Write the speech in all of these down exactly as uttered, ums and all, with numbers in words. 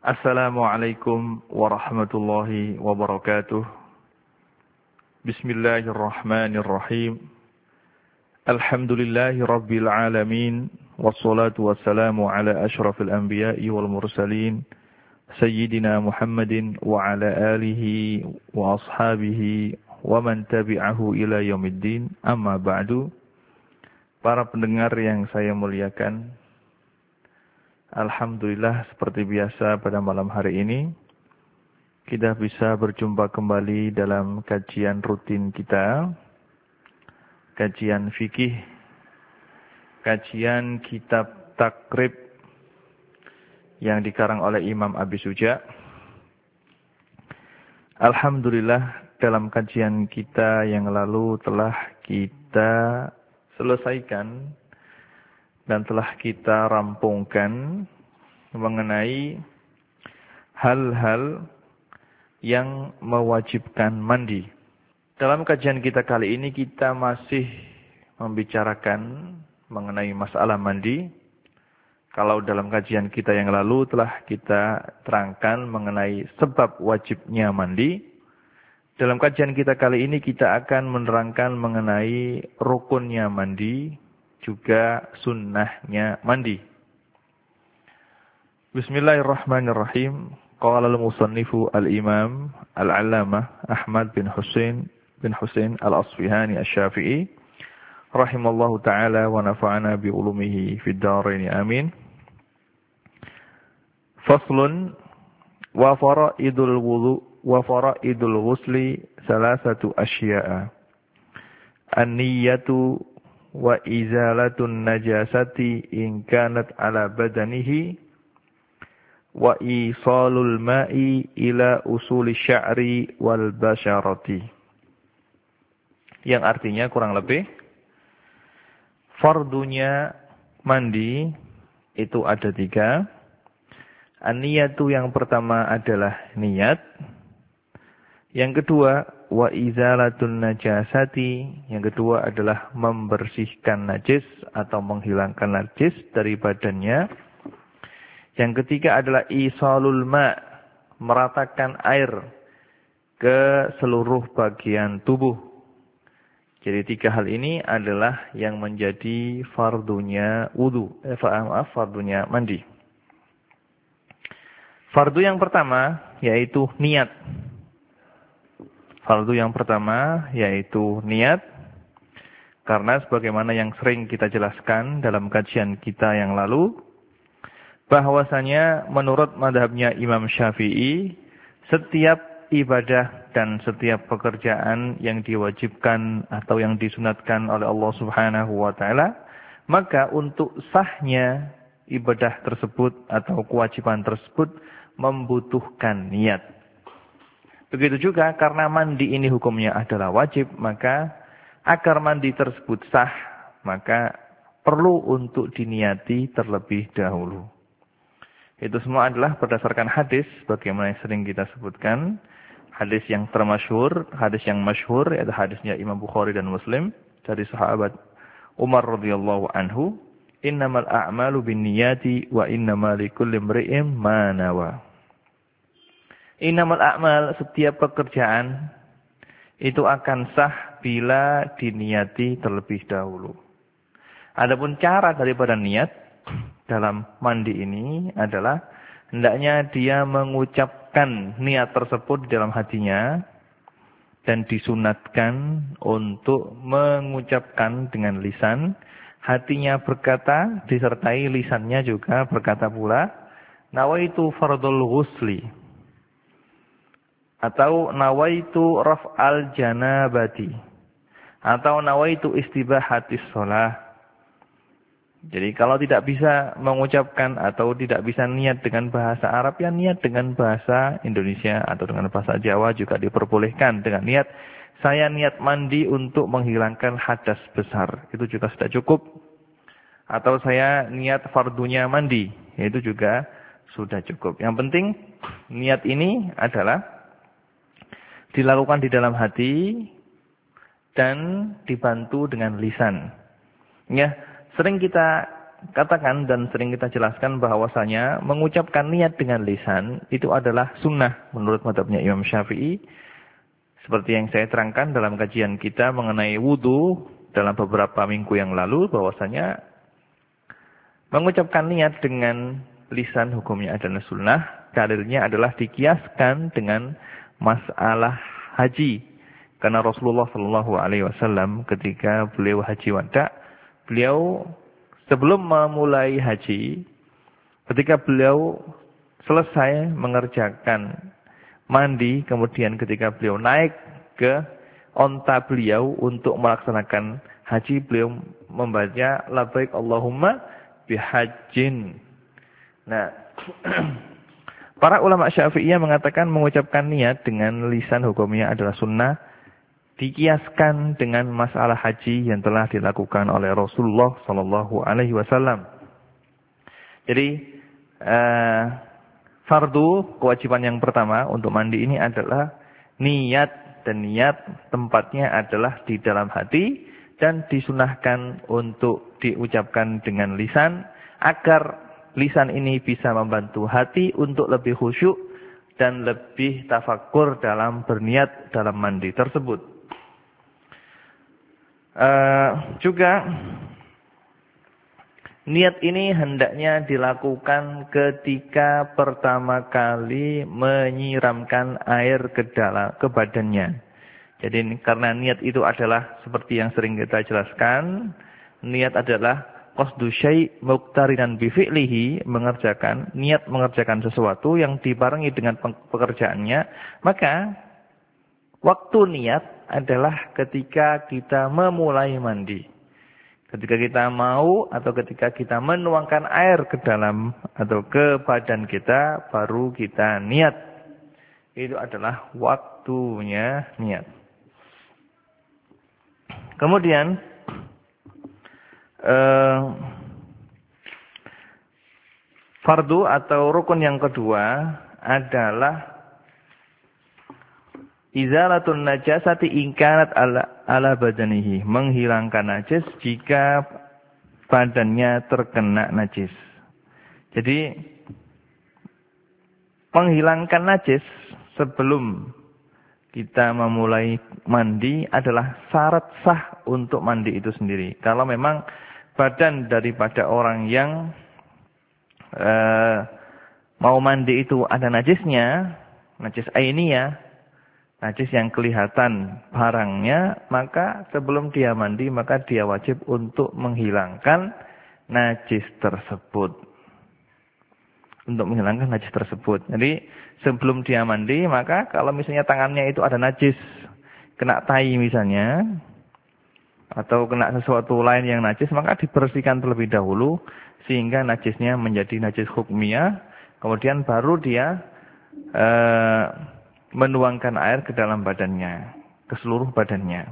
Assalamualaikum warahmatullahi wabarakatuh. Bismillahirrahmanirrahim. Alhamdulillahi rabbil alamin. Wassalatu wassalamu ala ashrafil anbiya'i wal mursalin. Sayyidina Muhammadin wa ala alihi wa ashabihi wa man tabi'ahu ila yaumiddin. Amma ba'du. Para pendengar yang saya muliakan, alhamdulillah seperti biasa pada malam hari ini kita bisa berjumpa kembali dalam kajian rutin kita, kajian fikih, kajian kitab takrib yang dikarang oleh Imam Abi Suja. Alhamdulillah dalam kajian kita yang lalu telah kita selesaikan dan telah kita rampungkan mengenai hal-hal yang mewajibkan mandi. Dalam kajian kita kali ini kita masih membicarakan mengenai masalah mandi. Kalau dalam kajian kita yang lalu telah kita terangkan mengenai sebab wajibnya mandi. Dalam kajian kita kali ini kita akan menerangkan mengenai rukunnya mandi, juga sunnahnya mandi. Bismillahirrahmanirrahim. Qala al-musannifu al-imam al-allamah Ahmad bin Husain bin Husain al-Asfihani asy-Syafi'i rahimallahu ta'ala wa nafa'ana bi ulumihi fid dharain amin. Faslun wa fara'idul wudu wa fara'idul ghusli salasatu asya'a. An-niyyatu wa izalatun najasati in kanat ala badanihi wa isalul ma'i ila usuli sya'ri wal basyarati. Yang artinya kurang lebih fardunya mandi itu ada tiga. An-niyatu yang pertama adalah niat. Yang kedua, wa izalatun najasati, yang kedua adalah membersihkan najis atau menghilangkan najis dari badannya. Yang ketiga adalah isalul ma, meratakan air ke seluruh bagian tubuh. Jadi tiga hal ini adalah yang menjadi fardunya wudu, eh, maaf, fardunya mandi. Fardu yang pertama yaitu niat. Fardu yang pertama yaitu niat. Karena sebagaimana yang sering kita jelaskan dalam kajian kita yang lalu, bahwasanya menurut madhabnya Imam Syafi'i, setiap ibadah dan setiap pekerjaan yang diwajibkan atau yang disunatkan oleh Allah Subhanahu wa taala, maka untuk sahnya ibadah tersebut atau kewajiban tersebut membutuhkan niat. Begitu juga karena mandi ini hukumnya adalah wajib, maka agar mandi tersebut sah, maka perlu untuk diniati terlebih dahulu. Itu semua adalah berdasarkan hadis, bagaimana yang sering kita sebutkan. Hadis yang termasyhur, hadis yang masyhur, yaitu hadisnya Imam Bukhari dan Muslim, dari sahabat Umar radhiyallahu anhu, innamal a'malu binniyati wa innamal likulli imri'in ma nawa. Innamal a'mal, setiap pekerjaan itu akan sah bila diniati terlebih dahulu. Adapun cara daripada niat dalam mandi ini adalah hendaknya dia mengucapkan niat tersebut di dalam hatinya dan disunatkan untuk mengucapkan dengan lisan. Hatinya berkata disertai lisannya juga berkata pula, nawaitu fardul ghusli. Atau nawaitu raf'al janabati. Atau nawaitu istibahatis sholah. Jadi kalau tidak bisa mengucapkan atau tidak bisa niat dengan bahasa Arab, ya niat dengan bahasa Indonesia atau dengan bahasa Jawa juga diperbolehkan. Dengan niat, saya niat mandi untuk menghilangkan hadas besar. Itu juga sudah cukup. Atau saya niat fardunya mandi. Itu juga sudah cukup. Yang penting niat ini adalah dilakukan di dalam hati dan dibantu dengan lisan. Ya, sering kita katakan dan sering kita jelaskan bahwasanya mengucapkan niat dengan lisan itu adalah sunnah menurut mazhabnya Imam Syafi'i. Seperti yang saya terangkan dalam kajian kita mengenai wudu dalam beberapa minggu yang lalu, bahwasanya mengucapkan niat dengan lisan hukumnya adalah sunnah. Dalilnya adalah dikiaskan dengan masalah haji. Karena Rasulullah Shallallahu Alaihi Wasallam ketika beliau haji wada, beliau sebelum memulai haji, ketika beliau selesai mengerjakan mandi, kemudian ketika beliau naik ke onta beliau untuk melaksanakan haji, beliau membaca labbaik Allahumma bihajjin. Nah, para ulama Syafi'iyah mengatakan mengucapkan niat dengan lisan hukumnya adalah sunnah, dikiaskan dengan masalah haji yang telah dilakukan oleh Rasulullah Sallallahu Alaihi Wasallam. Jadi uh, fardu kewajiban yang pertama untuk mandi ini adalah niat, dan niat tempatnya adalah di dalam hati dan disunahkan untuk diucapkan dengan lisan agar lisan ini bisa membantu hati untuk lebih khusyuk dan lebih tafakkur dalam berniat dalam mandi tersebut. Uh, juga niat ini hendaknya dilakukan ketika pertama kali menyiramkan air ke dalam ke badannya. Jadi karena niat itu adalah seperti yang sering kita jelaskan, niat adalah qasdu syai' muqtarinan bi fi'lihi, mengerjakan niat mengerjakan sesuatu yang dibarengi dengan pekerjaannya, maka waktu niat adalah ketika kita memulai mandi. Ketika kita mau atau ketika kita menuangkan air ke dalam atau ke badan kita, baru kita niat. Itu adalah waktunya niat. Kemudian eh, fardu atau rukun yang kedua adalah izalatun najasati ingkanat ala, ala badanihi. Menghilangkan najis jika badannya terkena najis. Jadi menghilangkan najis sebelum kita memulai mandi adalah syarat sah untuk mandi itu sendiri. Kalau memang badan daripada orang yang uh, mau mandi itu ada najisnya, najis ainiyah, najis yang kelihatan barangnya, maka sebelum dia mandi, maka dia wajib untuk menghilangkan najis tersebut. Untuk menghilangkan najis tersebut. Jadi sebelum dia mandi, maka kalau misalnya tangannya itu ada najis, kena tai misalnya, atau kena sesuatu lain yang najis, maka dibersihkan terlebih dahulu, sehingga najisnya menjadi najis hukmiyah, kemudian baru dia uh, menuangkan air ke dalam badannya, ke seluruh badannya.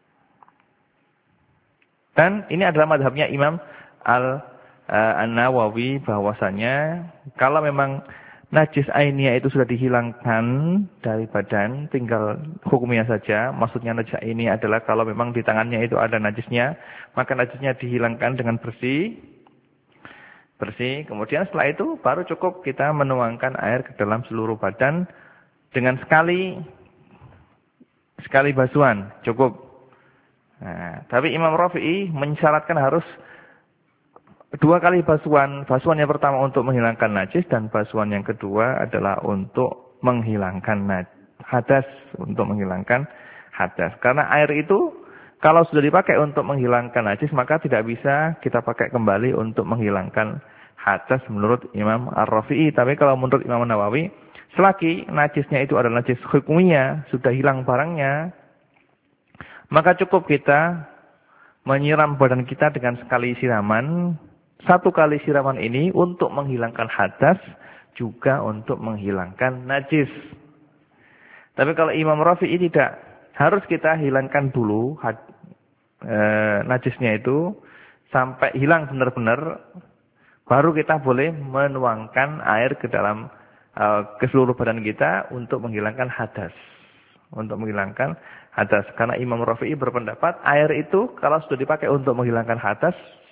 Dan ini adalah madhabnya Imam Al-Nawawi, bahwasanya kalau memang najis ainiyah itu sudah dihilangkan dari badan, tinggal hukumnya saja. Maksudnya najis ainiyah adalah kalau memang di tangannya itu ada najisnya, maka najisnya dihilangkan dengan bersih. Bersih. Kemudian setelah itu baru cukup kita menuangkan air ke dalam seluruh badan dengan sekali sekali basuhan cukup. Nah, tapi Imam Rafi'i mensyaratkan harus dua kali basuhan. Basuhan yang pertama untuk menghilangkan najis, dan basuhan yang kedua adalah untuk menghilangkan hadas, untuk menghilangkan hadas. Karena air itu kalau sudah dipakai untuk menghilangkan najis, maka tidak bisa kita pakai kembali untuk menghilangkan hadas menurut Imam Ar-Rafi'i. Tapi kalau menurut Imam Nawawi, selagi najisnya itu adalah najis hukumnya, sudah hilang barangnya, maka cukup kita menyiram badan kita dengan sekali siraman. Satu kali siraman ini untuk menghilangkan hadas, juga untuk menghilangkan najis. Tapi kalau Imam Rafi'i tidak, harus kita hilangkan dulu had, e, najisnya itu sampai hilang benar-benar, baru kita boleh menuangkan air ke dalam e, ke seluruh badan kita untuk menghilangkan hadas. Untuk menghilangkan hadas. Karena Imam Rafi'i berpendapat air itu kalau sudah dipakai untuk menghilangkan hadas,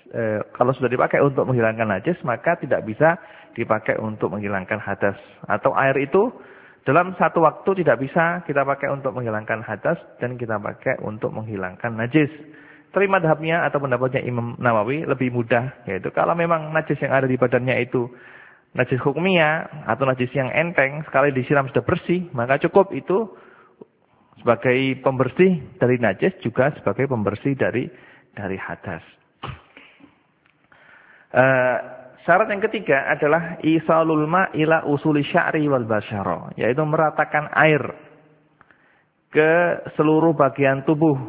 e, kalau sudah dipakai untuk menghilangkan najis, maka tidak bisa dipakai untuk menghilangkan hadas. Atau air itu dalam satu waktu tidak bisa kita pakai untuk menghilangkan hadas dan kita pakai untuk menghilangkan najis. Terima madhabnya atau pendapatnya Imam Nawawi lebih mudah, yaitu kalau memang najis yang ada di badannya itu najis hukmiyah atau najis yang enteng, sekali disiram sudah bersih, maka cukup itu sebagai pembersih dari najis juga sebagai pembersih dari dari hadas. Uh, syarat yang ketiga adalah isalul ma ila usuli sya'ri wal basyara, yaitu meratakan air ke seluruh bagian tubuh.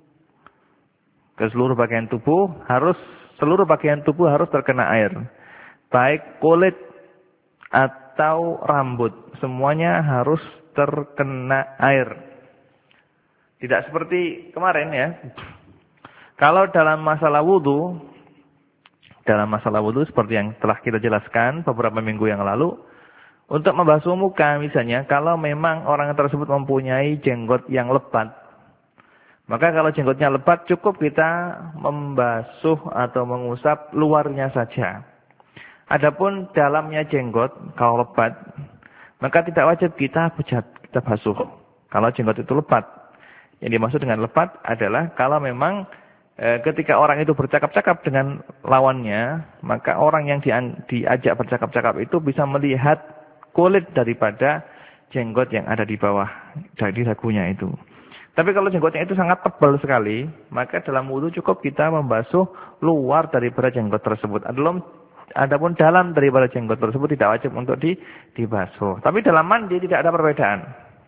Ke seluruh bagian tubuh harus seluruh bagian tubuh harus terkena air. Baik kulit atau rambut, semuanya harus terkena air. Tidak seperti kemarin ya. Kalau dalam masalah wudu, dalam masalah wudu seperti yang telah kita jelaskan beberapa minggu yang lalu, untuk membasuh muka misalnya, kalau memang orang tersebut mempunyai jenggot yang lebat, maka kalau jenggotnya lebat cukup kita membasuh atau mengusap luarnya saja. Adapun dalamnya jenggot kalau lebat, maka tidak wajib kita bejat, kita basuh. Kalau jenggot itu lebat. Yang dimaksud dengan lebat adalah kalau memang e, ketika orang itu bercakap-cakap dengan lawannya, maka orang yang di, diajak bercakap-cakap itu bisa melihat kulit daripada jenggot yang ada di bawah dari dagunya itu. Tapi kalau jenggotnya itu sangat tebal sekali, maka dalam wudu cukup kita membasuh luar daripada jenggot tersebut. Adapun adapun dalam daripada jenggot tersebut tidak wajib untuk di, dibasuh. Tapi dalam mandi tidak ada perbedaan.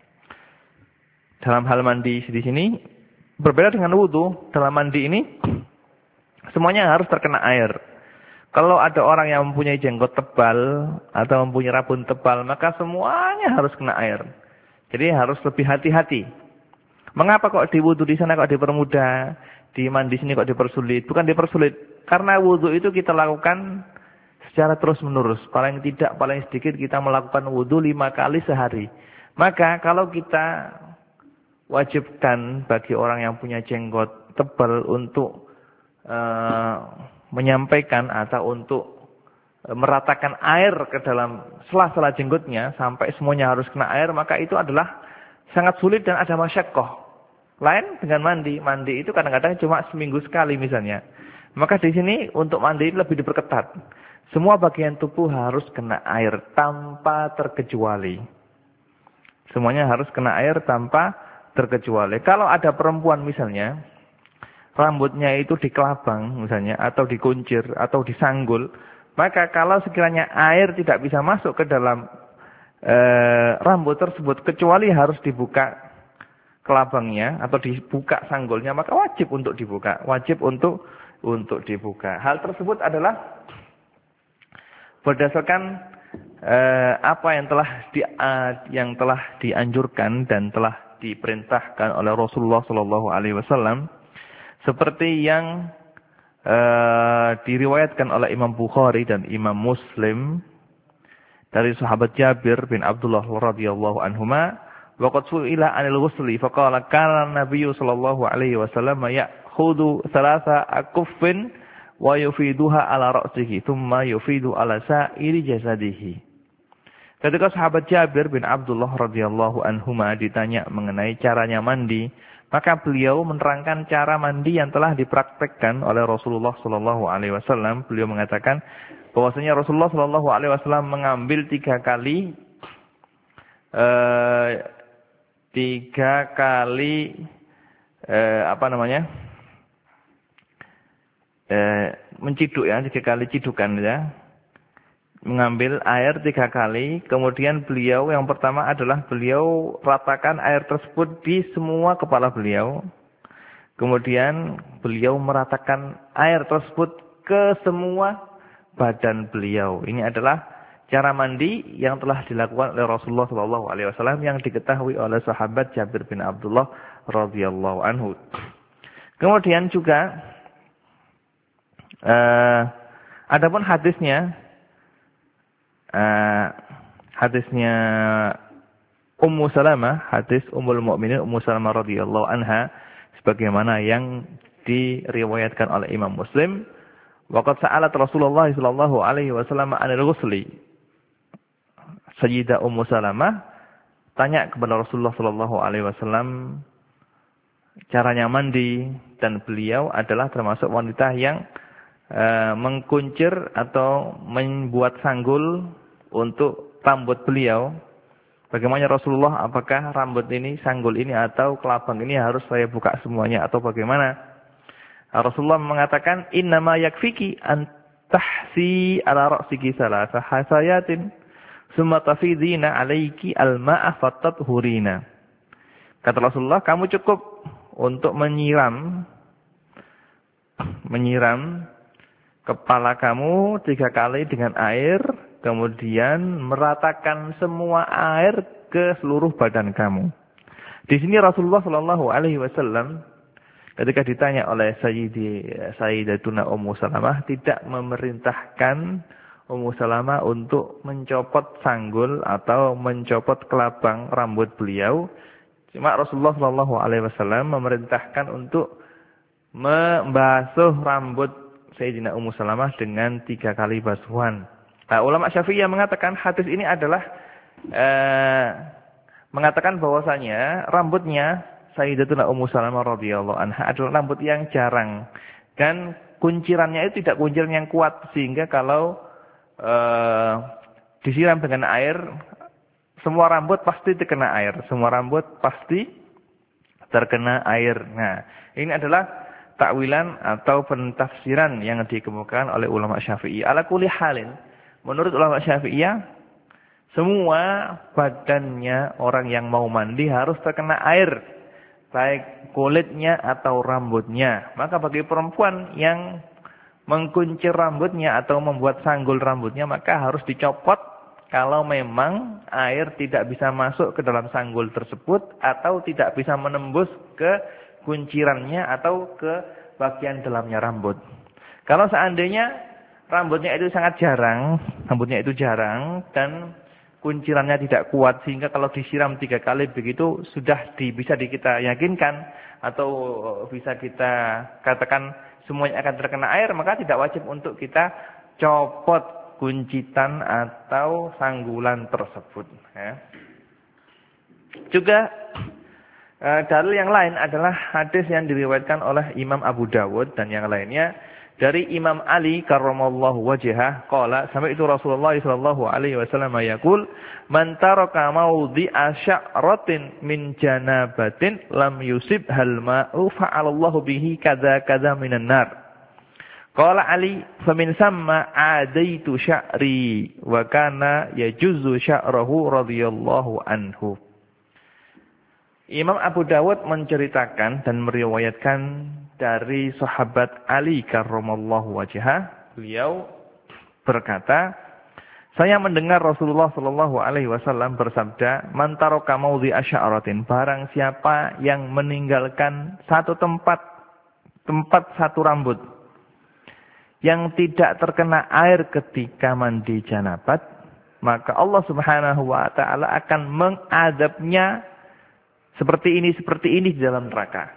Dalam hal mandi di sini berbeda dengan wudu. Dalam mandi ini semuanya harus terkena air. Kalau ada orang yang mempunyai jenggot tebal atau mempunyai rambut tebal, maka semuanya harus kena air. Jadi harus lebih hati-hati. Mengapa kok di wudu di sana kok dipermudah, di mandi sini kok dipersulit? Bukan dipersulit, karena wudu itu kita lakukan secara terus-menerus. Paling tidak, paling sedikit kita melakukan wudu lima kali sehari. Maka kalau kita wajibkan bagi orang yang punya jenggot tebal untuk uh, menyampaikan atau untuk uh, meratakan air ke dalam sela-sela jenggotnya sampai semuanya harus kena air, maka itu adalah sangat sulit dan ada masyaqqah. Lain dengan mandi. Mandi itu kadang-kadang cuma seminggu sekali misalnya. Maka di sini untuk mandi lebih diperketat. Semua bagian tubuh harus kena air tanpa terkecuali. Semuanya harus kena air tanpa terkecuali. Kalau ada perempuan misalnya, rambutnya itu dikelabang misalnya, atau dikuncir, atau disanggul, maka kalau sekiranya air tidak bisa masuk ke dalam e, rambut tersebut, kecuali harus dibuka kelabangnya, atau dibuka sanggulnya, maka wajib untuk dibuka. Wajib untuk untuk dibuka. Hal tersebut adalah berdasarkan e, apa yang telah di, uh, yang telah dianjurkan dan telah diperintahkan oleh Rasulullah Shallallahu Alaihi Wasallam, seperti yang uh, diriwayatkan oleh Imam Bukhari dan Imam Muslim dari sahabat Jabir bin Abdullah radhiyallahu anhuma, waqad su'ila 'anil ghusli faqala kana an-nabiyyu sallallahu alaihi wasallam ya'khudhu thalatha akuffin wa yufiduha ala ra'sihi thumma yufidu ala sa'iri jasadihi. Ketika sahabat Jabir bin Abdullah radhiyallahu anhuma ditanya mengenai caranya mandi, maka beliau menerangkan cara mandi yang telah dipraktekkan oleh Rasulullah sallallahu alaihi wasallam. Beliau mengatakan bahwasanya Rasulullah sallallahu alaihi wasallam mengambil tiga kali eh, tiga kali eh, apa namanya? Eh, menciduk ya, tiga kali cidukan ya. Mengambil air tiga kali, kemudian beliau yang pertama adalah beliau ratakan air tersebut di semua kepala beliau. Kemudian beliau meratakan air tersebut ke semua badan beliau. Ini adalah cara mandi yang telah dilakukan oleh Rasulullah shallallahu alaihi wasallam yang diketahui oleh sahabat Jabir bin Abdullah radhiyallahu anhu. Kemudian juga uh, adapun hadisnya, Uh, hadisnya Ummu Salamah, hadis Ummul Mukminin Ummu Salamah radhiyallahu anha, sebagaimana yang diriwayatkan oleh Imam Muslim, Waqad sa'alat Rasulullah sallallahu alaihi wasallam 'anil ghusli. Sayyidah Ummu Salamah tanya kepada Rasulullah sallallahu alaihi wasallam caranya mandi, dan beliau adalah termasuk wanita yang e, mengkuncir atau membuat sanggul untuk rambut beliau. Bagaimana Rasulullah, apakah rambut ini, sanggul ini atau kelabang ini harus saya buka semuanya atau bagaimana? Rasulullah mengatakan, innama yakfiki an tahsi ala ra'siki salasa hasayatin summa tafidina alaiki al-ma'a fattathurina. Kata Rasulullah, kamu cukup untuk menyiram menyiram kepala kamu tiga kali dengan air, kemudian meratakan semua air ke seluruh badan kamu. Di sini Rasulullah Shallallahu Alaihi Wasallam ketika ditanya oleh Sayyidi Sayyidatuna Ummu Salamah tidak memerintahkan Ummu Salamah untuk mencopot sanggul atau mencopot kelabang rambut beliau. Cuma Rasulullah Shallallahu Alaihi Wasallam memerintahkan untuk membasuh rambut Sayyidina Ummu Salamah dengan tiga kali basuhan. Nah, ulama Syafi'iyah mengatakan hadis ini adalah eh, mengatakan bahwasanya rambutnya Sayyidatuna Ummu Salamah radhiyallahu anha adalah rambut yang jarang dan kuncirannya itu tidak kunciran yang kuat sehingga kalau eh, disiram dengan air semua rambut pasti terkena air, semua rambut pasti terkena air. Nah, ini adalah takwilan atau pentafsiran yang dikemukakan oleh ulama Syafi'i. Ala kulli halin, menurut ulama Syafi'iyah, semua badannya orang yang mau mandi harus terkena air, baik kulitnya atau rambutnya. Maka bagi perempuan yang mengkuncir rambutnya atau membuat sanggul rambutnya, maka harus dicopot kalau memang air tidak bisa masuk ke dalam sanggul tersebut atau tidak bisa menembus ke kuncirannya atau ke bagian dalamnya rambut. Kalau seandainya rambutnya itu sangat jarang, rambutnya itu jarang dan kuncirannya tidak kuat sehingga kalau disiram tiga kali begitu sudah di, bisa di kita yakinkan atau bisa kita katakan semuanya akan terkena air, maka tidak wajib untuk kita copot kuncitan atau sanggulan tersebut. Ya. Juga e, dalil yang lain adalah hadis yang diriwayatkan oleh Imam Abu Dawud dan yang lainnya dari Imam Ali karramallahu wajhah qala sami'tu Rasulullah sallallahu alaihi wasallam yaqul man taraka mawdi'a sya'ratin min janabatin lam yusib hal ma'u fa'alallahu bihi kadza kadza minan nar. Qala Ali famin samma adaitu sya'ri wa kana yajuzu sya'rahu radhiyallahu anhu. Imam Abu Dawud menceritakan dan meriwayatkan dari sahabat Ali karramallahu wajhah, beliau berkata, saya mendengar Rasulullah sallallahu alaihi wasallam bersabda, man taraka mawdi'a sya'ratin, barang siapa yang meninggalkan satu tempat tempat satu rambut yang tidak terkena air ketika mandi janabat, maka Allah Subhanahu wa taala akan mengadabnya seperti ini seperti ini di dalam neraka.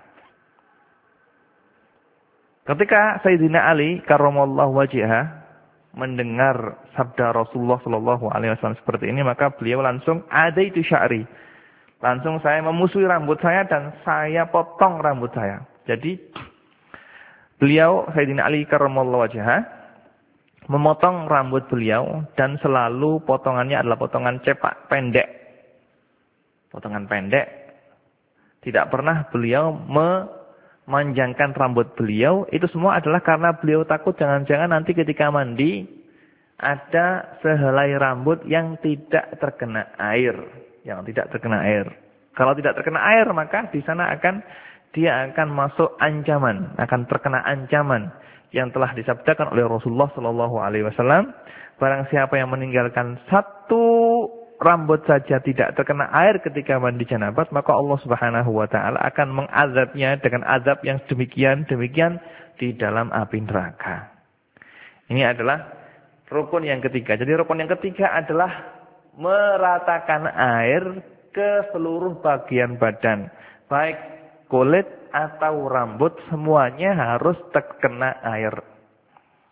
Ketika Sayyidina Ali karramallahu wajhah mendengar sabda Rasulullah sallallahu alaihi wasallam seperti ini, maka beliau langsung adaitu sya'ri. Langsung saya memusuhi rambut saya dan saya potong rambut saya. Jadi beliau Sayyidina Ali karramallahu wajhah memotong rambut beliau dan selalu potongannya adalah potongan cepak pendek. Potongan pendek. Tidak pernah beliau memanjangkan rambut beliau. Itu semua adalah karena beliau takut jangan-jangan nanti ketika mandi ada sehelai rambut yang tidak terkena air, yang tidak terkena air. Kalau tidak terkena air maka di sana akan dia akan masuk ancaman, akan terkena ancaman yang telah disabdakan oleh Rasulullah sallallahu alaihi wasallam, barang siapa yang meninggalkan satu rambut saja tidak terkena air ketika mandi janabat, maka Allah Subhanahu wa taala akan mengazabnya dengan azab yang demikian demikian di dalam api neraka. Ini adalah rukun yang ketiga. Jadi rukun yang ketiga adalah meratakan air ke seluruh bagian badan, baik kulit atau rambut, semuanya harus terkena air.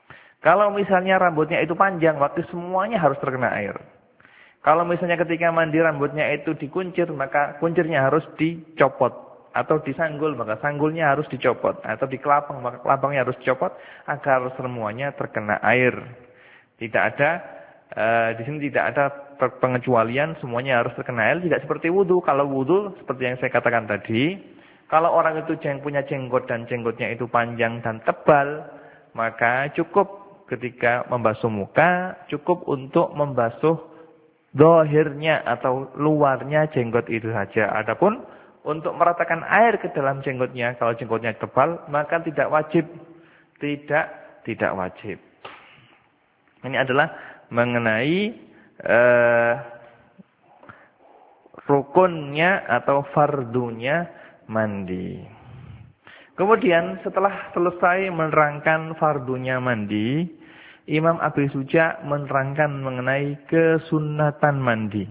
Kalau misalnya rambutnya itu panjang, waktu semuanya harus terkena air. Kalau misalnya ketika mandi rambutnya itu dikuncir, maka kuncirnya harus dicopot. Atau disanggul, maka sanggulnya harus dicopot. Atau di kelapang, maka kelapangnya harus dicopot agar semuanya terkena air. Tidak ada, uh, di sini tidak ada pengecualian, semuanya harus terkena air. Tidak seperti wudu. Kalau wudu, seperti yang saya katakan tadi, kalau orang itu yang punya jenggot dan jenggotnya itu panjang dan tebal, maka cukup ketika membasuh muka, cukup untuk membasuh zahirnya atau luarnya jenggot itu saja. Adapun untuk meratakan air ke dalam jenggotnya, kalau jenggotnya tebal, maka tidak wajib. Tidak, tidak wajib. Ini adalah mengenai uh, rukunnya atau fardunya mandi. Kemudian setelah selesai menerangkan fardunya mandi, Imam Abi Suja menerangkan mengenai kesunatan mandi.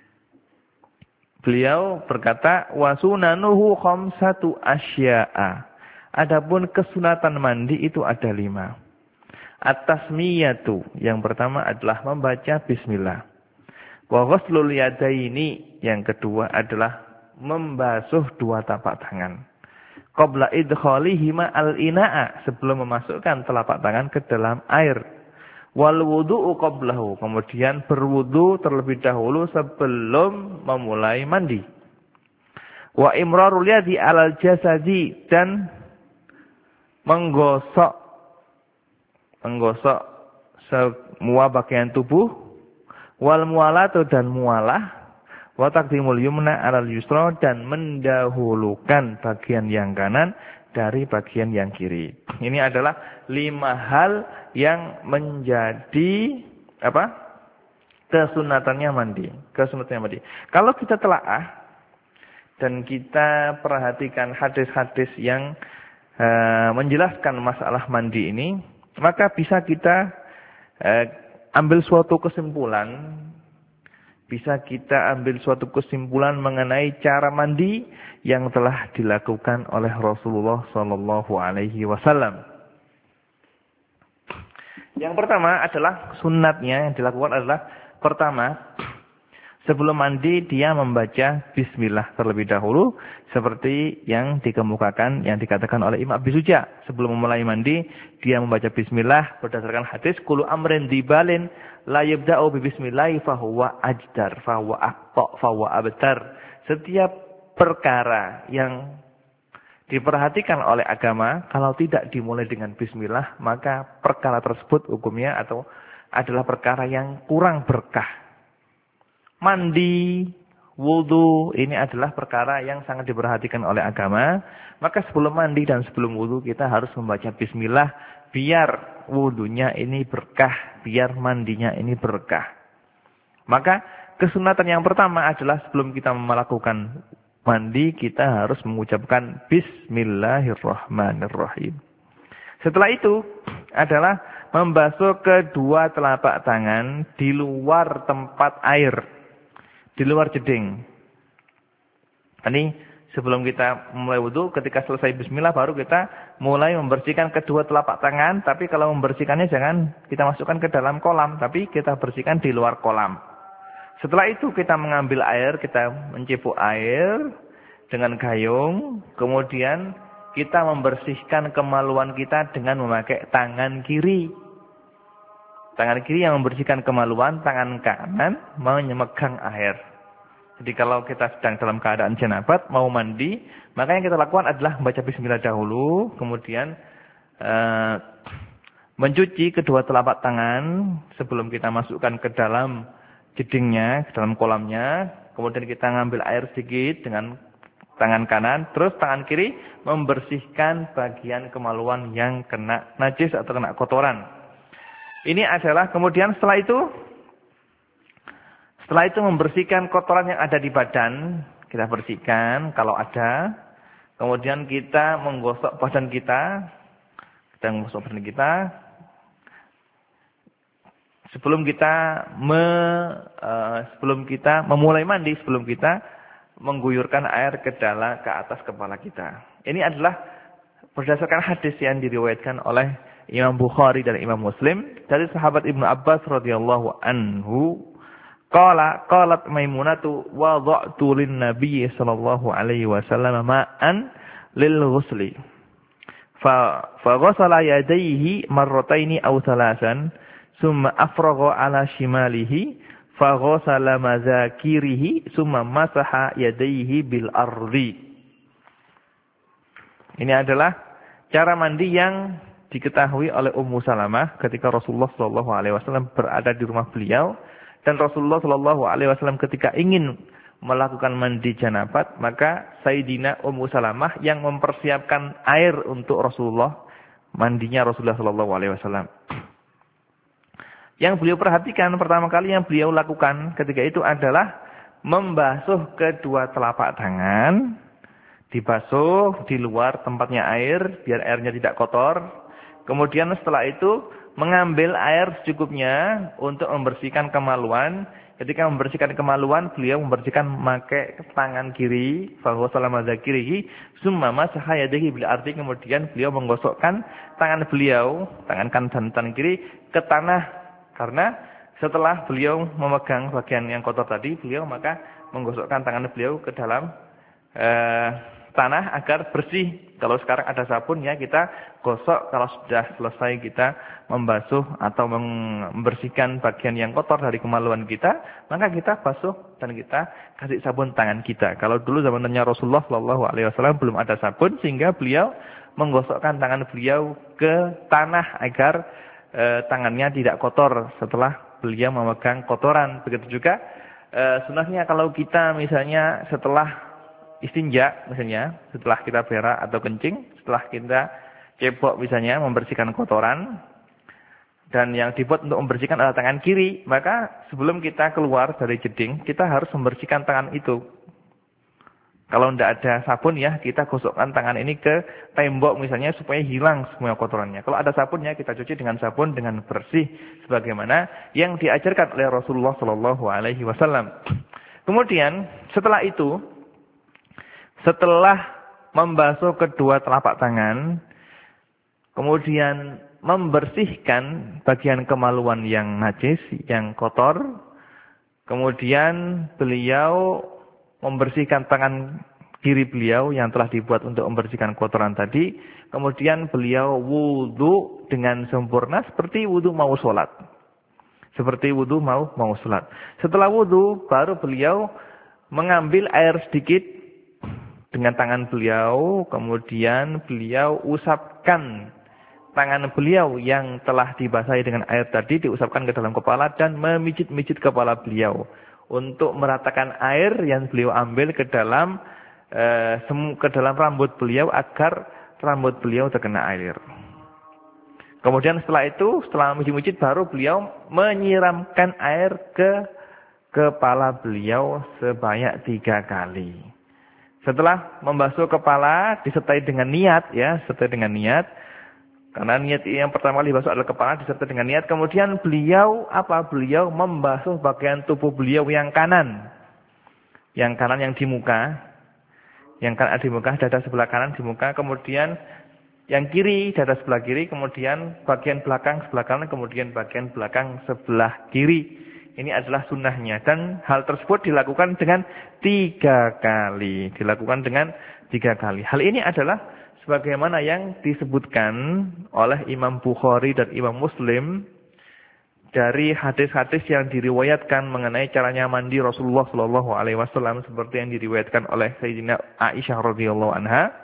Beliau berkata, wa sunanuhu khamsatu asya'a. Adapun kesunatan mandi itu ada lima. At-tasmiyatu, yang pertama adalah membaca bismillah. Wa ghuslul yadaini, yang kedua adalah membasuh dua tapak tangan. Qabla idkhalihima al-ina'a, sebelum memasukkan telapak tangan ke dalam air. Wal wudu'u qablahu, kemudian berwudu terlebih dahulu sebelum memulai mandi. Wa imrarul yadi 'alal jasadi, dan menggosok menggosok semua bagian tubuh. Wal mualatu, dan mualah. Wa taqdimul yumna 'alal yusra, dan mendahulukan bagian yang kanan dari bagian yang kiri. Ini adalah lima hal yang menjadi apa? Kesunatannya mandi, kesunatannya mandi. Kalau kita telaah dan kita perhatikan hadis-hadis yang uh, menjelaskan masalah mandi ini, maka bisa kita uh, ambil suatu kesimpulan, bisa kita ambil suatu kesimpulan mengenai cara mandi yang telah dilakukan oleh Rasulullah Shallallahu Alaihi Wasallam. Yang pertama adalah sunatnya yang dilakukan adalah pertama, sebelum mandi dia membaca bismillah terlebih dahulu, seperti yang dikemukakan, yang dikatakan oleh Imam Abi Suja. Sebelum memulai mandi dia membaca bismillah berdasarkan hadis kullu amrin dibalin la yabda'u bi bismillah fa huwa ajdar fa huwa aqta fa huwa abtar. Setiap perkara yang diperhatikan oleh agama, kalau tidak dimulai dengan bismillah, maka perkara tersebut hukumnya atau adalah perkara yang kurang berkah. Mandi, wudu, ini adalah perkara yang sangat diperhatikan oleh agama. Maka sebelum mandi dan sebelum wudu kita harus membaca bismillah, biar wudunya ini berkah, biar mandinya ini berkah. Maka kesunatan yang pertama adalah sebelum kita melakukan mandi, kita harus mengucapkan bismillahirrahmanirrahim. Setelah itu adalah membasuh kedua telapak tangan di luar tempat air, di luar jeding. Ini sebelum kita mulai wudu, ketika selesai bismillah baru kita mulai membersihkan kedua telapak tangan. Tapi kalau membersihkannya jangan kita masukkan ke dalam kolam, tapi kita bersihkan di luar kolam. Setelah itu kita mengambil air, kita mencipuk air dengan gayung. Kemudian kita membersihkan kemaluan kita dengan memakai tangan kiri. Tangan kiri yang membersihkan kemaluan, tangan kanan memegang air. Jadi kalau kita sedang dalam keadaan janabat, mau mandi, maka yang kita lakukan adalah membaca bismillah dahulu. Kemudian uh, mencuci kedua telapak tangan sebelum kita masukkan ke dalam jedingnya, ke dalam kolamnya. Kemudian kita ngambil air sedikit dengan tangan kanan. Terus tangan kiri membersihkan bagian kemaluan yang kena najis atau kena kotoran. Ini adalah kemudian setelah itu, setelah itu membersihkan kotoran yang ada di badan. Kita bersihkan kalau ada. Kemudian kita menggosok badan kita. Kita menggosok badan kita. Sebelum kita me, uh, sebelum kita memulai mandi, sebelum kita mengguyurkan air ke dalam ke atas kepala kita. Ini adalah berdasarkan hadis yang diriwayatkan oleh Imam Bukhari dan Imam Muslim dari sahabat Ibnu Abbas radhiyallahu anhu qala qalat Maimunatu wada'tu lin nabiy sallallahu alaihi wasallam ma'an lil ghusli fa fa ghasala yadayhi marrataini aw thalathan summa afragha ala shimalihi fa ghasala mazakirihi summa masaha yadayhi bil ardi. Ini adalah cara mandi yang diketahui oleh Ummu Salamah ketika Rasulullah shallallahu alaihi wasallam berada di rumah beliau, dan Rasulullah shallallahu alaihi wasallam ketika ingin melakukan mandi janabat, maka Sayyidina Ummu Salamah yang mempersiapkan air untuk Rasulullah, mandinya Rasulullah shallallahu alaihi wasallam. Yang beliau perhatikan pertama kali yang beliau lakukan ketika itu adalah membasuh kedua telapak tangan, dibasuh di luar tempatnya air biar airnya tidak kotor. Kemudian setelah itu mengambil air secukupnya untuk membersihkan kemaluan. Ketika membersihkan kemaluan, beliau membersihkan memakai tangan kiri, bahwa salama zakirihi, summa masaha yadihi bil ardi. Kemudian beliau menggosokkan tangan beliau, tangan kanan dan tangan kiri ke tanah. Karena setelah beliau memegang bagian yang kotor tadi, beliau maka menggosokkan tangan beliau ke dalam eh, tanah agar bersih. Kalau sekarang ada sabun ya kita gosok, kalau sudah selesai kita membasuh atau membersihkan bagian yang kotor dari kemaluan kita, maka kita basuh dan kita kasih sabun tangan kita. Kalau dulu zamannya Rasulullah shallallahu alaihi wasallam belum ada sabun, sehingga beliau menggosokkan tangan beliau ke tanah agar e, tangannya tidak kotor setelah beliau memegang kotoran. Begitu juga e, sunahnya kalau kita misalnya setelah istinja, misalnya setelah kita berak atau kencing, setelah kita cebok misalnya membersihkan kotoran, dan yang dibuat untuk membersihkan adalah tangan kiri, maka sebelum kita keluar dari jeding, kita harus membersihkan tangan itu. Kalau tidak ada sabun ya, kita gosokkan tangan ini ke tembok misalnya supaya hilang semua kotorannya. Kalau ada sabunnya, kita cuci dengan sabun dengan bersih sebagaimana yang diajarkan oleh Rasulullah shallallahu alaihi wasallam. Kemudian setelah itu, setelah membasuh kedua telapak tangan, kemudian membersihkan bagian kemaluan yang najis, yang kotor, kemudian beliau membersihkan tangan kiri beliau yang telah dibuat untuk membersihkan kotoran tadi, kemudian beliau wudu dengan sempurna seperti wudu mau sholat. Seperti wudu mau mau sholat. Setelah wudu, baru beliau mengambil air sedikit dengan tangan beliau, kemudian beliau usapkan tangan beliau yang telah dibasahi dengan air tadi, diusapkan ke dalam kepala dan memijit-mijit kepala beliau untuk meratakan air yang beliau ambil ke dalam eh, ke dalam rambut beliau agar rambut beliau terkena air. Kemudian setelah itu, setelah mijit-mijit, baru beliau menyiramkan air ke kepala beliau sebanyak tiga kali. Setelah membasuh kepala disertai dengan niat ya, sertai dengan niat. Karena niat yang pertama kali basuh adalah kepala disertai dengan niat. Kemudian beliau apa? Beliau membasuh bagian tubuh beliau yang kanan. Yang kanan yang di muka. Yang kanan di muka, dada sebelah kanan di muka. Kemudian yang kiri, dada sebelah kiri. Kemudian bagian belakang sebelah kanan. Kemudian bagian belakang sebelah kiri. Ini adalah sunnahnya. Dan hal tersebut dilakukan dengan tiga kali. Dilakukan dengan tiga kali. Hal ini adalah sebagaimana yang disebutkan oleh Imam Bukhari dan Imam Muslim dari hadis-hadis yang diriwayatkan mengenai caranya mandi Rasulullah shallallahu alaihi wasallam seperti yang diriwayatkan oleh Sayyidina Aisyah radhiyallahu anha.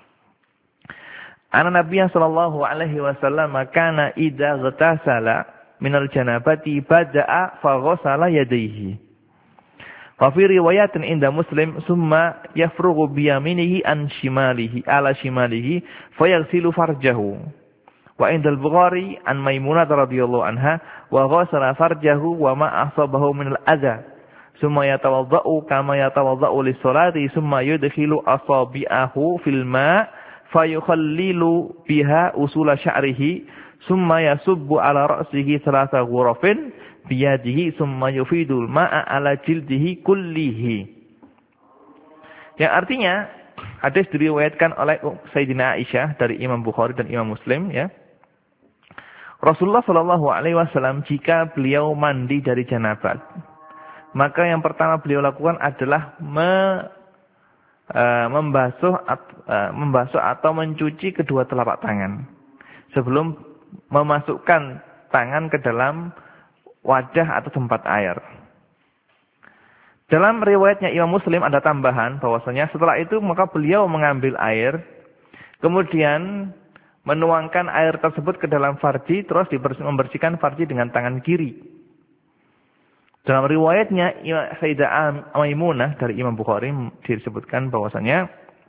Anna Nabiya sallallahu alaihi wasallam kana idza ghatasala minal janabati bada'a faghasala yadayhi. Wa fi riwayatin inda Muslim summa yafrughu bi yaminihi an shimalihi ala shimalihi fayaghsilu farjahu. Wa inda al-Bukhari an Maimunah radhiyallahu anha wa ghasala farjahu wa ma asabahu min al-adha. Summa yatawaddau kama yatawaddau lis-salati summa yudkhilu asabi'ahu fil ma' fayukhallilu biha usula sya'rihi. Summa yasubbu ala ra'sihi thalatha ghurafin biyadihi summa yufidul ma'a ala jildihi kullihi. Yang artinya hadis diriwayatkan oleh Sayyidina Aisyah dari Imam Bukhari dan Imam Muslim ya. Rasulullah Shallallahu Alaihi Wasallam jika beliau mandi dari janabat, maka yang pertama beliau lakukan adalah me, uh, membasuh, uh, membasuh atau mencuci kedua telapak tangan sebelum memasukkan tangan ke dalam wadah atau tempat air. Dalam riwayatnya Imam Muslim ada tambahan bahwasanya setelah itu maka beliau mengambil air, kemudian menuangkan air tersebut ke dalam farji, terus membersihkan farji dengan tangan kiri. Dalam riwayatnya Sayyidah Maimunah dari Imam Bukhari disebutkan bahwasanya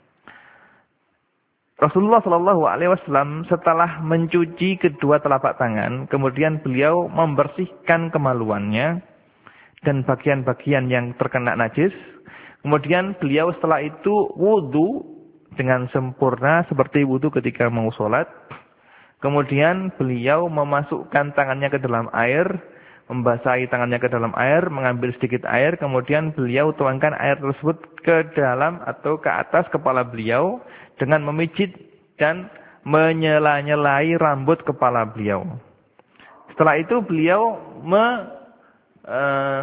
Rasulullah Shallallahu Alaihi Wasallam setelah mencuci kedua telapak tangan, kemudian beliau membersihkan kemaluannya dan bagian-bagian yang terkena najis. Kemudian beliau setelah itu wudu dengan sempurna seperti wudu ketika mau sholat. Kemudian beliau memasukkan tangannya ke dalam air, membasahi tangannya ke dalam air, mengambil sedikit air, kemudian beliau tuangkan air tersebut ke dalam atau ke atas kepala beliau dengan memijit dan menyela-nyelai rambut kepala beliau. Setelah itu beliau me, uh,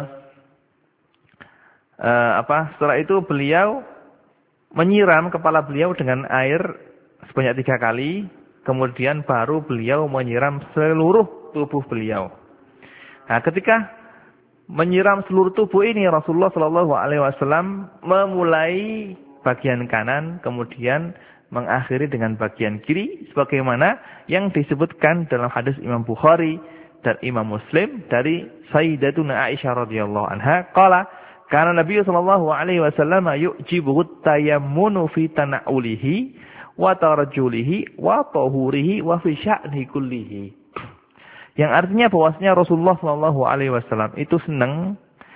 uh, apa? Setelah itu beliau menyiram kepala beliau dengan air sebanyak tiga kali, kemudian baru beliau menyiram seluruh tubuh beliau. Nah, ketika menyiram seluruh tubuh ini, Rasulullah Shallallahu Alaihi Wasallam memulai bagian kanan, kemudian mengakhiri dengan bagian kiri, sebagaimana yang disebutkan dalam hadis Imam Bukhari dan Imam Muslim dari Sayyidatuna Aisyah radhiyallahu anha, qala karena Nabi sallallahu alaihi wasallam yu'jibuhu tayammunu fi tana'ulihi wa tarjulihi wa tahurihi wa fi sya'ni kullihi. Yang artinya bahwasanya Rasulullah sallallahu alaihi wasallam itu senang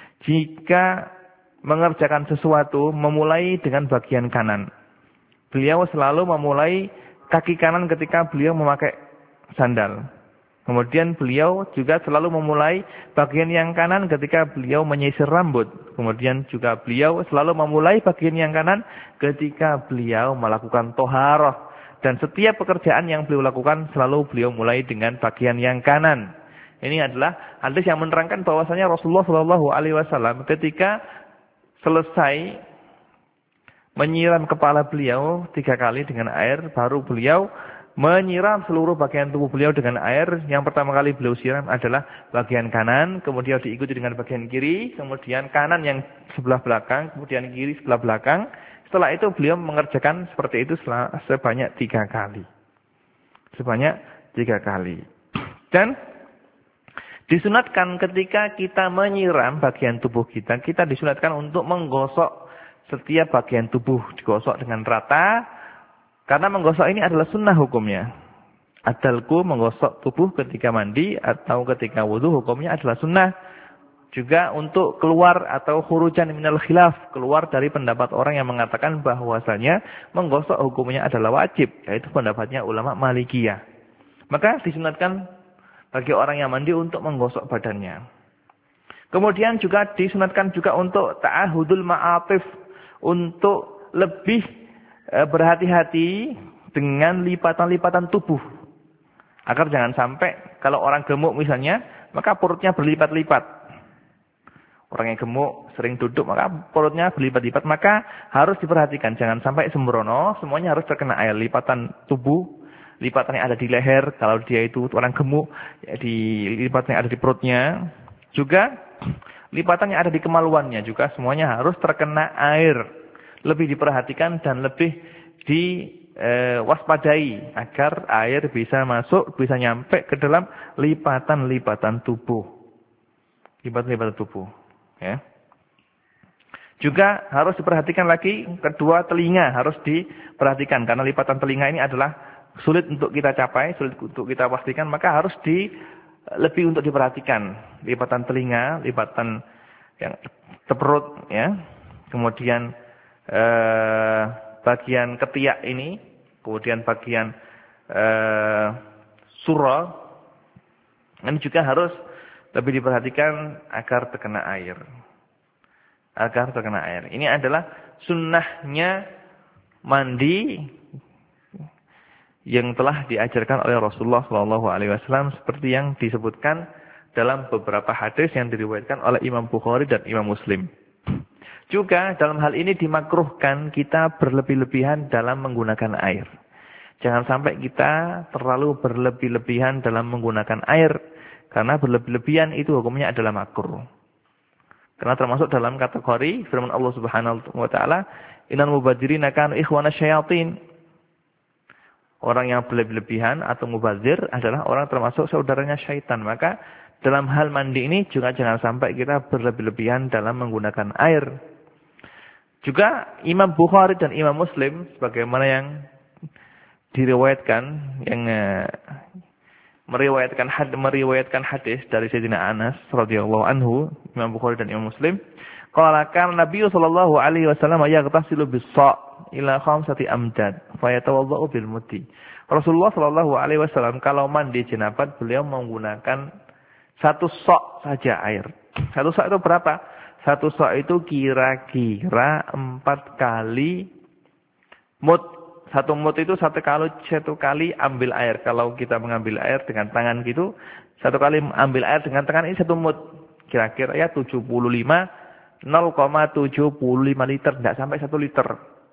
jika mengerjakan sesuatu memulai dengan bagian kanan. Beliau selalu memulai kaki kanan ketika beliau memakai sandal. Kemudian beliau juga selalu memulai bagian yang kanan ketika beliau menyisir rambut. Kemudian juga beliau selalu memulai bagian yang kanan ketika beliau melakukan toharoh. Dan setiap pekerjaan yang beliau lakukan selalu beliau mulai dengan bagian yang kanan. Ini adalah hadis yang menerangkan bahwasanya Rasulullah Shallallahu Alaihi Wasallam ketika selesai menyiram kepala beliau tiga kali dengan air, baru beliau menyiram seluruh bagian tubuh beliau dengan air. Yang pertama kali beliau siram adalah bagian kanan, kemudian diikuti dengan bagian kiri, kemudian kanan yang sebelah belakang, kemudian kiri sebelah belakang. Setelah itu beliau mengerjakan seperti itu sebanyak tiga kali. Sebanyak tiga kali. Dan disunatkan ketika kita menyiram bagian tubuh kita, kita disunatkan untuk menggosok setiap bagian tubuh, digosok dengan rata. Karena menggosok ini adalah sunnah hukumnya. Adalku menggosok tubuh ketika mandi atau ketika wudu hukumnya adalah sunnah. Juga untuk keluar atau khurujan minal khilaf, keluar dari pendapat orang yang mengatakan bahwasanya menggosok hukumnya adalah wajib, yaitu pendapatnya ulama Malikiyah. Maka disunatkan bagi orang yang mandi untuk menggosok badannya. Kemudian juga disunatkan juga untuk ta'ahudul ma'atif, untuk lebih berhati-hati dengan lipatan-lipatan tubuh. Agar jangan sampai kalau orang gemuk misalnya, maka perutnya berlipat-lipat. Orang yang gemuk sering duduk, maka perutnya berlipat-lipat. Maka harus diperhatikan, jangan sampai sembrono, semuanya harus terkena air. Lipatan tubuh, lipatan yang ada di leher, kalau dia itu orang gemuk, di lipatan yang ada di perutnya. Juga lipatan yang ada di kemaluannya, juga semuanya harus terkena air. Lebih diperhatikan dan lebih diwaspadai agar air bisa masuk, bisa nyampe ke dalam lipatan-lipatan tubuh. Lipatan-lipatan tubuh. Ya. Juga harus diperhatikan lagi kedua telinga harus diperhatikan. Karena lipatan telinga ini adalah sulit untuk kita capai, sulit untuk kita pastikan. Maka harus di lebih untuk diperhatikan. Lipatan telinga, lipatan yang perut, ya. Kemudian eh, bagian ketiak ini, kemudian bagian eh, surah, ini juga harus lebih diperhatikan agar terkena air. Agar terkena air. Ini adalah sunnahnya mandi yang telah diajarkan oleh Rasulullah shallallahu alaihi wasallam seperti yang disebutkan dalam beberapa hadis yang diriwayatkan oleh Imam Bukhari dan Imam Muslim. Juga dalam hal ini dimakruhkan kita berlebih-lebihan dalam menggunakan air. Jangan sampai kita terlalu berlebih-lebihan dalam menggunakan air. Karena berlebih-lebihan itu hukumnya adalah makruh. Karena termasuk dalam kategori firman Allah Subhanahu wa taala, "Innal mubadzirina kanu ikhwana syayatin." Orang yang berlebih-lebihan atau mubazir adalah orang termasuk saudaranya syaitan. Maka dalam hal mandi ini juga jangan sampai kita berlebih-lebihan dalam menggunakan air. Juga Imam Bukhari dan Imam Muslim sebagaimana yang diriwayatkan yang uh, meriwayatkan had, meriwayatkan hadis dari Sayyidina Anas radhiyallahu anhu, Imam Bukhari dan Imam Muslim, qala kana Nabi sallallahu alaihi wasallam yaghtasilu bis-sa' ila khamsati amdad fa yatawaddau bil muddi. Rasulullah sallallahu alaihi wasallam kalau mandi janabat beliau menggunakan satu sok saja air. Satu sok itu berapa? Satu sok itu kira-kira empat kali mud. Satu mud itu satu kali, satu kali ambil air. Kalau kita mengambil air dengan tangan gitu, satu kali ambil air dengan tangan ini satu mud. Kira-kira ya tujuh puluh lima, nol koma tujuh lima liter. Tidak sampai satu liter.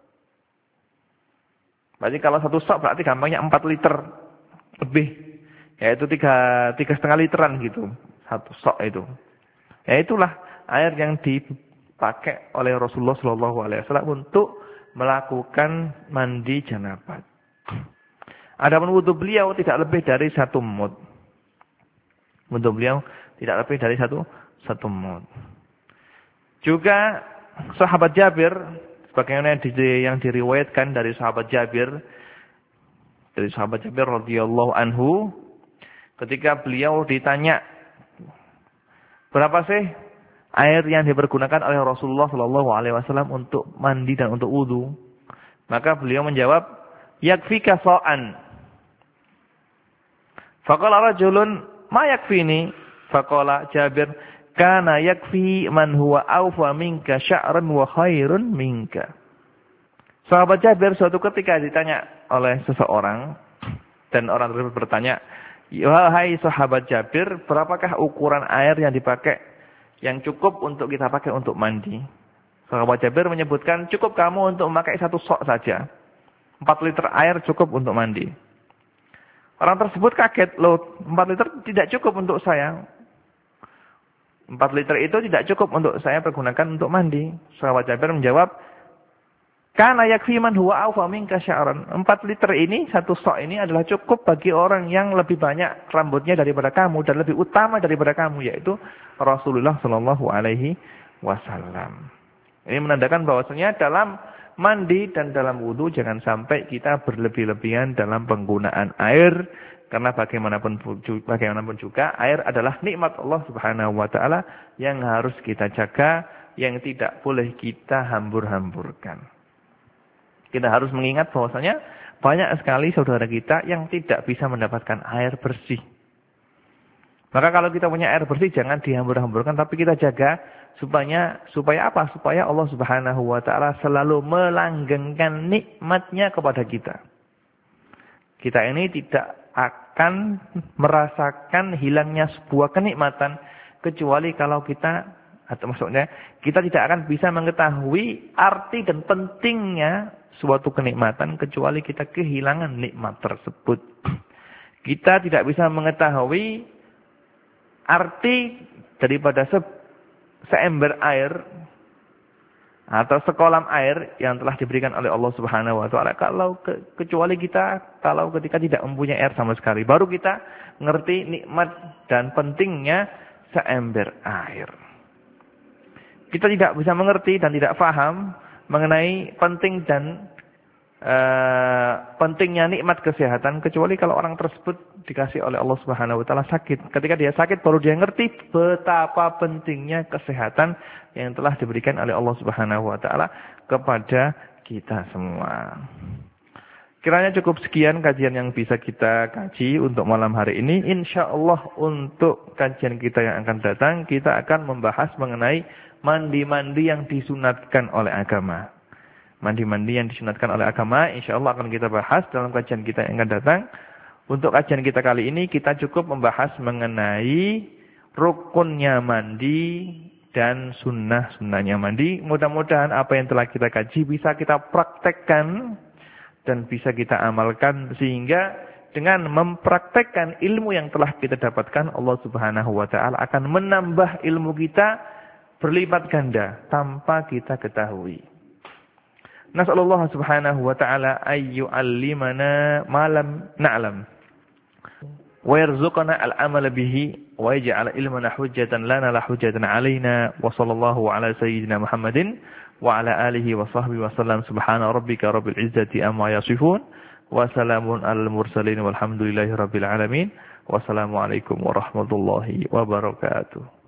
Berarti kalau satu sok berarti gampangnya empat liter lebih. Yaitu tiga, tiga setengah literan gitu. Satu sok itu. Ya itulah air yang dipakai oleh Rasulullah shallallahu alaihi wasallam untuk melakukan mandi janabat. Adapun wudu beliau tidak lebih dari satu mud. Wudu beliau tidak lebih dari satu satu mud. Juga sahabat Jabir, sebagaimana yang diriwayatkan dari sahabat Jabir, dari sahabat Jabir radhiyallahu anhu, ketika beliau ditanya, berapa sih air yang dipergunakan oleh Rasulullah shallallahu alaihi wasallam untuk mandi dan untuk wudu? Maka beliau menjawab, yakfika sa'an. Faqala rajulun, ma yakfini? Faqala Jabir, kana yakfi man huwa awfa minka sya'ran wa khairun minka. Sahabat Jabir suatu ketika ditanya oleh seseorang, dan orang tersebut bertanya, wahai sahabat Jabir, berapakah ukuran air yang dipakai yang cukup untuk kita pakai untuk mandi? Sahabat Jabir menyebutkan, cukup kamu untuk memakai satu sok saja. empat liter air cukup untuk mandi. Orang tersebut kaget, loh empat liter tidak cukup untuk saya. empat liter itu tidak cukup untuk saya pergunakan untuk mandi. Sahabat Jabir menjawab, kana yakfi man huwa awfa minka sya'ran. empat liter ini, satu sok ini adalah cukup bagi orang yang lebih banyak rambutnya daripada kamu dan lebih utama daripada kamu, yaitu Rasulullah sallallahu alaihi wasallam. Ini menandakan bahwasanya dalam mandi dan dalam wudu jangan sampai kita berlebih-lebihan dalam penggunaan air, karena bagaimanapun bagaimanapun juga air adalah nikmat Allah Subhanahu wa taala yang harus kita jaga, yang tidak boleh kita hambur-hamburkan. Kita harus mengingat bahwasanya banyak sekali saudara kita yang tidak bisa mendapatkan air bersih. Maka kalau kita punya air bersih jangan dihambur-hamburkan, tapi kita jaga supaya supaya apa? Supaya Allah Subhanahu wa taala selalu melanggengkan nikmatnya kepada kita. Kita ini tidak akan merasakan hilangnya sebuah kenikmatan kecuali kalau kita, atau maksudnya kita tidak akan bisa mengetahui arti dan pentingnya suatu kenikmatan kecuali kita kehilangan nikmat tersebut. Kita tidak bisa mengetahui arti daripada se seember air atau sekolam air yang telah diberikan oleh Allah Subhanahu wa taala kalau ke, kecuali kita kalau ketika tidak mempunyai air sama sekali, baru kita ngerti nikmat dan pentingnya seember air. Kita tidak bisa mengerti dan tidak paham mengenai penting dan uh, pentingnya nikmat kesehatan kecuali kalau orang tersebut dikasih oleh Allah Subhanahu wa taala sakit. Ketika dia sakit baru dia ngerti betapa pentingnya kesehatan yang telah diberikan oleh Allah Subhanahu wa taala kepada kita semua. Kiranya cukup sekian kajian yang bisa kita kaji untuk malam hari ini. Insyaallah untuk kajian kita yang akan datang kita akan membahas mengenai mandi-mandi yang disunatkan oleh agama. mandi-mandi yang disunatkan oleh agama. Insyaallah akan kita bahas dalam kajian kita yang akan datang. Untuk kajian kita kali ini kita cukup membahas mengenai rukunnya mandi dan sunnah-sunnahnya mandi. Mudah-mudahan apa yang telah kita kaji bisa kita praktekkan dan bisa kita amalkan, sehingga dengan mempraktekkan ilmu yang telah kita dapatkan, Allah Subhanahu wa taala akan menambah ilmu kita berlipat ganda tanpa kita ketahui. Nas'alullah Subhanahu wa taala ayyu'allimana ma lam na'lam wa yarzuqana al-amala bihi wa yaj'al ilmana hujjatan lana la hujjatan 'alaina wa sallallahu ala sayyidina Muhammadin wa ala alihi wa sahbihi wa sallam. Subhana rabbika rabbil izzati amma yasifun wa salamun alal mursalin walhamdulillahi rabbil alamin. Wassalamualaikum warahmatullahi wabarakatuh.